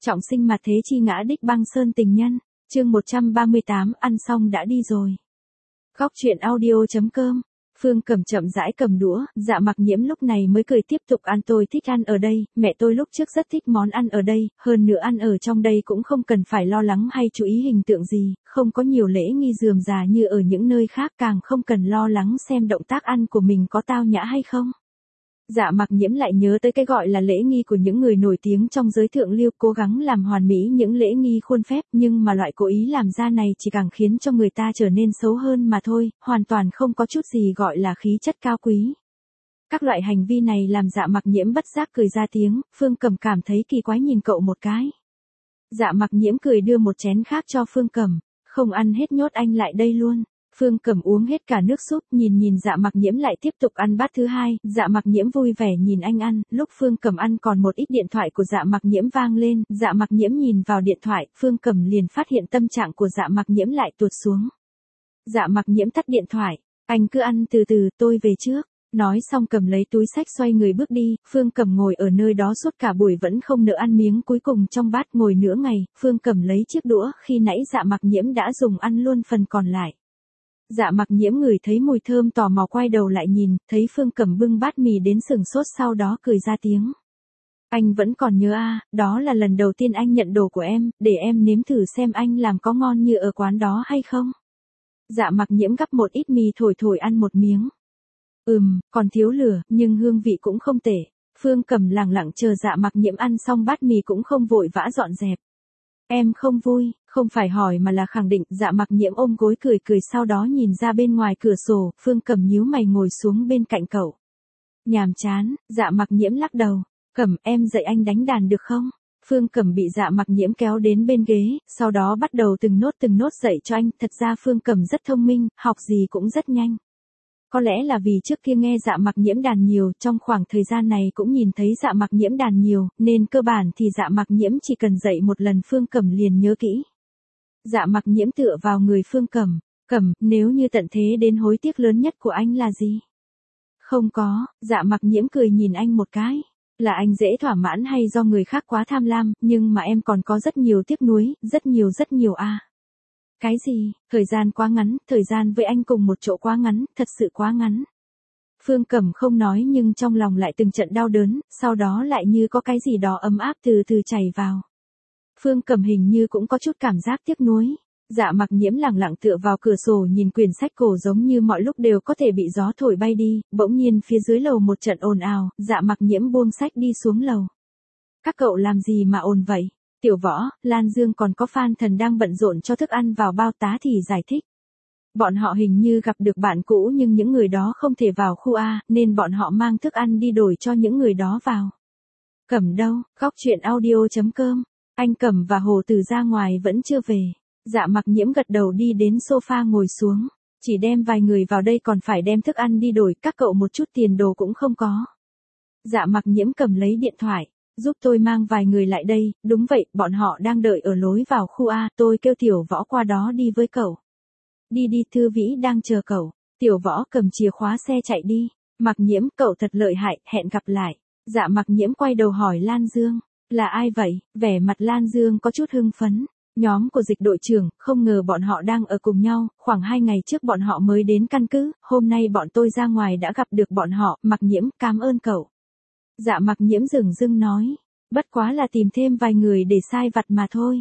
Trọng sinh mà thế chi ngã đích băng sơn tình nhân, chương 138 ăn xong đã đi rồi. Góc truyện audio.com. Phương Cẩm chậm rãi cầm đũa, Dạ Mặc Nhiễm lúc này mới cười tiếp tục ăn. Tôi thích ăn ở đây, mẹ tôi lúc trước rất thích món ăn ở đây, hơn nữa ăn ở trong đây cũng không cần phải lo lắng hay chú ý hình tượng gì, không có nhiều lễ nghi rườm rà như ở những nơi khác, càng không cần lo lắng xem động tác ăn của mình có tao nhã hay không. Dạ Mặc Nhiễm lại nhớ tới cái gọi là lễ nghi của những người nổi tiếng trong giới thượng lưu, cố gắng làm hoàn mỹ những lễ nghi khuôn phép, nhưng mà loại cố ý làm ra này chỉ càng khiến cho người ta trở nên xấu hơn mà thôi, hoàn toàn không có chút gì gọi là khí chất cao quý. Các loại hành vi này làm Dạ Mặc Nhiễm bất giác cười ra tiếng. Phương Cẩm cảm thấy kỳ quái nhìn cậu một cái. Dạ Mặc Nhiễm cười đưa một chén khác cho Phương Cẩm, không ăn hết nhốt anh lại đây luôn. Phương Cẩm uống hết cả nước súp, nhìn Dạ Mặc Nhiễm lại tiếp tục ăn bát thứ hai. Dạ Mặc Nhiễm vui vẻ nhìn anh ăn, lúc Phương Cẩm ăn còn một ít điện thoại của Dạ Mặc Nhiễm vang lên. Dạ Mặc Nhiễm nhìn vào điện thoại, Phương Cẩm liền phát hiện tâm trạng của Dạ Mặc Nhiễm lại tụt xuống. Dạ Mặc Nhiễm tắt điện thoại, anh cứ ăn từ từ, tôi về trước. Nói xong cầm lấy túi xách xoay người bước đi. Phương Cẩm ngồi ở nơi đó suốt cả buổi vẫn không nỡ ăn miếng cuối cùng trong bát, ngồi nửa ngày. Phương Cẩm lấy chiếc đũa, khi nãy Dạ Mặc Nhiễm đã dùng ăn luôn phần còn lại. Dạ Mặc Nhiễm ngửi thấy mùi thơm tò mò quay đầu lại nhìn, thấy Phương Cẩm bưng bát mì đến sừng sốt, sau đó cười ra tiếng. Anh vẫn còn nhớ à, đó là lần đầu tiên anh nhận đồ của em, để em nếm thử xem anh làm có ngon như ở quán đó hay không. Dạ Mặc Nhiễm gắp một ít mì thổi ăn một miếng. Còn thiếu lửa, nhưng hương vị cũng không tệ. Phương Cẩm lặng lặng chờ Dạ Mặc Nhiễm ăn xong bát mì cũng không vội vã dọn dẹp. Em không vui, không phải hỏi mà là khẳng định. Dạ Mặc Nhiễm ôm gối cười sau đó nhìn ra bên ngoài cửa sổ. Phương Cẩm nhíu mày ngồi xuống bên cạnh cậu. Nhàm chán. Dạ Mặc Nhiễm lắc đầu. Cẩm, em dạy anh đánh đàn được không? Phương Cẩm bị Dạ Mặc Nhiễm kéo đến bên ghế, sau đó bắt đầu từng nốt dạy cho anh. Thật ra Phương Cẩm rất thông minh, học gì cũng rất nhanh. Có lẽ là vì trước kia nghe Dạ Mặc Nhiễm đàn nhiều, trong khoảng thời gian này cũng nhìn thấy Dạ Mặc Nhiễm đàn nhiều, nên cơ bản thì Dạ Mặc Nhiễm chỉ cần dạy một lần Phương Cẩm liền nhớ kỹ. Dạ Mặc Nhiễm tựa vào người Phương Cẩm. Cẩm, nếu như tận thế đến hối tiếc lớn nhất của anh là gì? Không có. Dạ Mặc Nhiễm cười nhìn anh một cái. Là anh dễ thỏa mãn hay do người khác quá tham lam, nhưng mà em còn có rất nhiều tiếc nuối, rất nhiều à. Cái gì? Thời gian quá ngắn, thời gian với anh cùng một chỗ quá ngắn, thật sự quá ngắn. Phương Cẩm không nói nhưng trong lòng lại từng trận đau đớn, sau đó lại như có cái gì đó ấm áp từ từ chảy vào. Phương Cẩm hình như cũng có chút cảm giác tiếc nuối. Dạ Mặc Nhiễm lặng lặng tựa vào cửa sổ nhìn quyển sách cổ giống như mọi lúc đều có thể bị gió thổi bay đi. Bỗng nhiên phía dưới lầu một trận ồn ào, Dạ Mặc Nhiễm buông sách đi xuống lầu. Các cậu làm gì mà ồn vậy? Tiểu Võ, Lan Dương còn có Phan Thần đang bận rộn cho thức ăn vào bao tá thì giải thích. Bọn họ hình như gặp được bạn cũ nhưng những người đó không thể vào khu A, nên bọn họ mang thức ăn đi đổi cho những người đó vào. Cẩm đâu? Góc truyện audio.com. Anh Cẩm và Hồ Tử ra ngoài vẫn chưa về. Dạ Mặc Nhiễm gật đầu đi đến sofa ngồi xuống. Chỉ đem vài người vào đây còn phải đem thức ăn đi đổi, các cậu một chút tiền đồ cũng không có. Dạ Mặc Nhiễm cầm lấy điện thoại. Giúp tôi mang vài người lại đây. Đúng vậy, bọn họ đang đợi ở lối vào khu A, tôi kêu Tiểu Võ qua đó đi với cậu. Đi, Thư Vĩ đang chờ cậu. Tiểu Võ cầm chìa khóa xe chạy đi. Mặc Nhiễm, cậu thật lợi hại, hẹn gặp lại. Dạ Mặc Nhiễm quay đầu hỏi Lan Dương. Là ai vậy? Vẻ mặt Lan Dương có chút hưng phấn. Nhóm của Dịch đội trưởng, không ngờ bọn họ đang ở cùng nhau, khoảng 2 ngày trước bọn họ mới đến căn cứ, hôm nay bọn tôi ra ngoài đã gặp được bọn họ. Mặc Nhiễm, cảm ơn cậu. Dạ Mặc Nhiễm dửng dưng nói, bất quá là tìm thêm vài người để sai vặt mà thôi.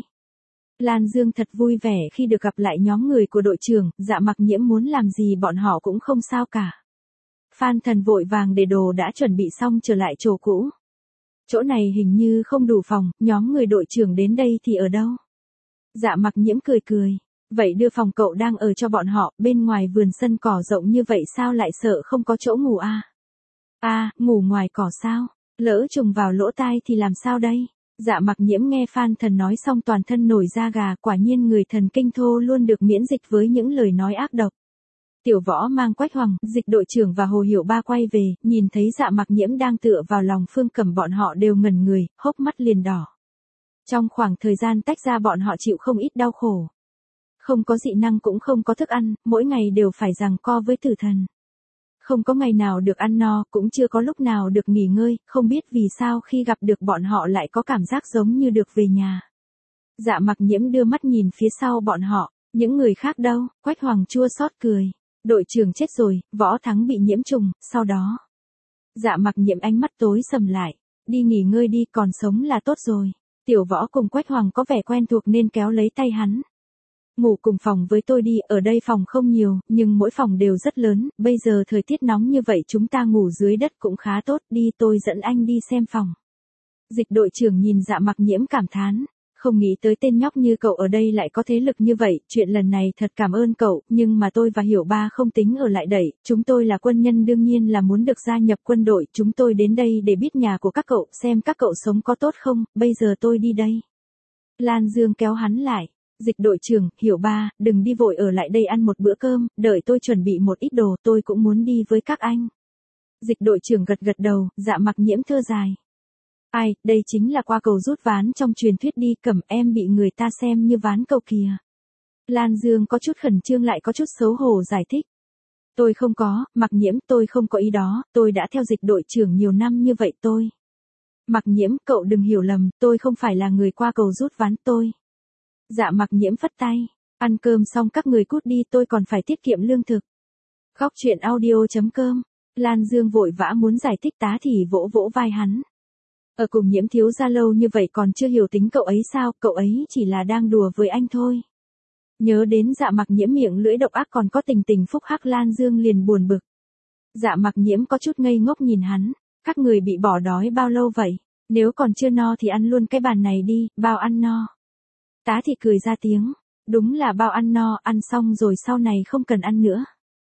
Lan Dương thật vui vẻ khi được gặp lại nhóm người của đội trưởng. Dạ Mặc Nhiễm muốn làm gì bọn họ cũng không sao cả. Phan Thần vội vàng để đồ đã chuẩn bị xong trở lại chỗ cũ. Chỗ này hình như không đủ phòng, nhóm người đội trưởng đến đây thì ở đâu? Dạ Mặc Nhiễm cười. Vậy đưa phòng cậu đang ở cho bọn họ, bên ngoài vườn sân cỏ rộng như vậy sao lại sợ không có chỗ ngủ à? À, ngủ ngoài cỏ sao? Lỡ trùng vào lỗ tai thì làm sao đây? Dạ Mặc Nhiễm nghe Phan Thần nói xong toàn thân nổi da gà, quả nhiên người thần kinh thô luôn được miễn dịch với những lời nói ác độc. Tiểu Võ mang Quách Hoàng, Dịch đội trưởng và Hồ Hiểu Ba quay về, nhìn thấy Dạ Mặc Nhiễm đang tựa vào lòng Phương Cẩm bọn họ đều ngẩn người, hốc mắt liền đỏ. Trong khoảng thời gian tách ra bọn họ chịu không ít đau khổ. Không có dị năng cũng không có thức ăn, mỗi ngày đều phải giằng co với tử thần. Không có ngày nào được ăn no, cũng chưa có lúc nào được nghỉ ngơi, không biết vì sao khi gặp được bọn họ lại có cảm giác giống như được về nhà. Dạ Mặc Nhiễm đưa mắt nhìn phía sau bọn họ, những người khác đâu, Quách Hoàng chua xót cười. Đội trưởng chết rồi, Võ Thắng bị nhiễm trùng, sau đó. Dạ Mặc Nhiễm ánh mắt tối sầm lại, đi nghỉ ngơi đi, còn sống là tốt rồi. Tiểu Võ cùng Quách Hoàng có vẻ quen thuộc nên kéo lấy tay hắn. Ngủ cùng phòng với tôi đi, ở đây phòng không nhiều, nhưng mỗi phòng đều rất lớn, bây giờ thời tiết nóng như vậy chúng ta ngủ dưới đất cũng khá tốt, đi tôi dẫn anh đi xem phòng. Dịch đội trưởng nhìn Dạ Mặc Nhiễm cảm thán, không nghĩ tới tên nhóc như cậu ở đây lại có thế lực như vậy, chuyện lần này thật cảm ơn cậu, nhưng mà tôi và Hiểu Ba không tính ở lại đẩy, chúng tôi là quân nhân đương nhiên là muốn được gia nhập quân đội, chúng tôi đến đây để biết nhà của các cậu, xem các cậu sống có tốt không, bây giờ tôi đi đây. Lan Dương kéo hắn lại. Dịch đội trưởng, Hiểu Ba, đừng đi vội ở lại đây ăn một bữa cơm, đợi tôi chuẩn bị một ít đồ, tôi cũng muốn đi với các anh. Dịch đội trưởng gật gật đầu, Dạ Mặc Nhiễm thở dài. Ai, đây chính là qua cầu rút ván trong truyền thuyết đi, Cẩm em bị người ta xem như ván cầu kìa. Lan Dương có chút khẩn trương lại có chút xấu hổ giải thích. Tôi không có, Mặc Nhiễm, tôi không có ý đó, tôi đã theo dịch đội trưởng nhiều năm như vậy tôi. Mặc Nhiễm, cậu đừng hiểu lầm, tôi không phải là người qua cầu rút ván tôi. Dạ Mặc Nhiễm phất tay, ăn cơm xong các người cút đi, tôi còn phải tiết kiệm lương thực. Khóc chuyện audio.com, Lan Dương vội vã muốn giải thích, tá thì vỗ vỗ vai hắn. Ở cùng Nhiễm thiếu gia lâu như vậy còn chưa hiểu tính cậu ấy sao, cậu ấy chỉ là đang đùa với anh thôi. Nhớ đến Dạ Mặc Nhiễm miệng lưỡi độc ác còn có tình tình phúc hắc, Lan Dương liền buồn bực. Dạ Mặc Nhiễm có chút ngây ngốc nhìn hắn, các người bị bỏ đói bao lâu vậy, nếu còn chưa no thì ăn luôn cái bàn này đi, bao ăn no. Tá thì cười ra tiếng, đúng là bao ăn no, ăn xong rồi sau này không cần ăn nữa.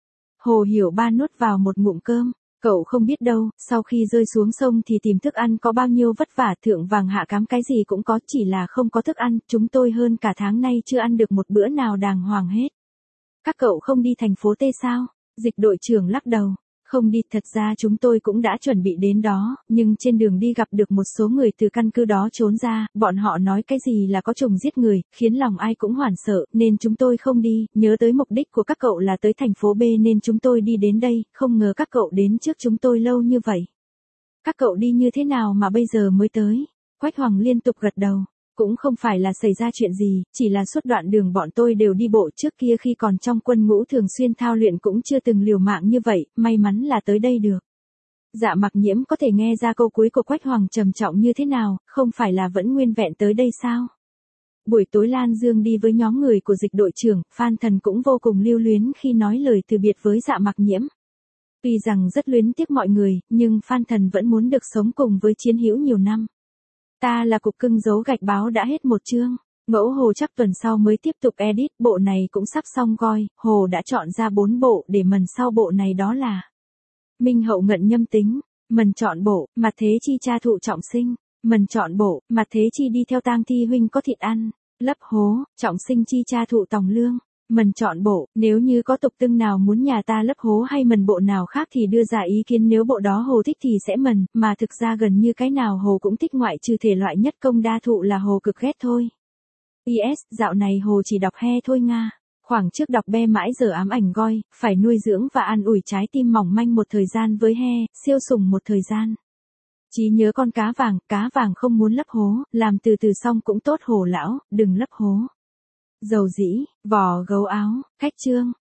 Hồ Hiểu Ba nuốt vào một ngụm cơm, cậu không biết đâu, sau khi rơi xuống sông thì tìm thức ăn có bao nhiêu vất vả, thượng vàng hạ cám cái gì cũng có, chỉ là không có thức ăn, chúng tôi hơn cả tháng nay chưa ăn được một bữa nào đàng hoàng hết. Các cậu không đi thành phố T sao? Dịch đội trưởng lắc đầu. Không đi, thật ra chúng tôi cũng đã chuẩn bị đến đó, nhưng trên đường đi gặp được một số người từ căn cứ đó trốn ra, bọn họ nói cái gì là có trùng giết người, khiến lòng ai cũng hoảng sợ, nên chúng tôi không đi, nhớ tới mục đích của các cậu là tới thành phố B nên chúng tôi đi đến đây, không ngờ các cậu đến trước chúng tôi lâu như vậy. Các cậu đi như thế nào mà bây giờ mới tới? Quách Hoàng liên tục gật đầu. Cũng không phải là xảy ra chuyện gì, chỉ là suốt đoạn đường bọn tôi đều đi bộ, trước kia khi còn trong quân ngũ thường xuyên thao luyện cũng chưa từng liều mạng như vậy, may mắn là tới đây được. Dạ Mặc Nhiễm có thể nghe ra câu cuối của Quách Hoàng trầm trọng như thế nào, không phải là vẫn nguyên vẹn tới đây sao? Buổi tối Lan Dương đi với nhóm người của dịch đội trưởng, Phan Thần cũng vô cùng lưu luyến khi nói lời từ biệt với Dạ Mặc Nhiễm. Tuy rằng rất luyến tiếc mọi người, nhưng Phan Thần vẫn muốn được sống cùng với chiến hữu nhiều năm. Ta là cục cưng dấu gạch báo đã hết một chương. Ngẫu Hồ chắc tuần sau mới tiếp tục edit, bộ này cũng sắp xong coi, Hồ đã chọn ra 4 bộ để mần sau bộ này, đó là Minh Hậu Ngận Nhâm Tính, mần chọn bộ, Mặt Thế Chi cha thụ trọng sinh, mần chọn bộ, Mặt Thế Chi đi theo tang thi huynh có thịt ăn, Lấp Hố, trọng sinh chi cha thụ tòng lương. Mần chọn bộ, nếu như có tục tưng nào muốn nhà ta lấp hố hay mần bộ nào khác thì đưa ra ý kiến, nếu bộ đó Hồ thích thì sẽ mần, mà thực ra gần như cái nào Hồ cũng thích ngoại trừ thể loại nhất công đa thụ là Hồ cực ghét thôi. PS, dạo này Hồ chỉ đọc he thôi Nga. Khoảng trước đọc be mãi giờ ám ảnh goi, phải nuôi dưỡng và an ủi trái tim mỏng manh một thời gian với he, siêu sủng một thời gian. Chí nhớ con cá vàng không muốn lấp hố, làm từ từ xong cũng tốt Hồ lão, đừng lấp hố. Dầu dĩ, vò gấu áo, khách chương.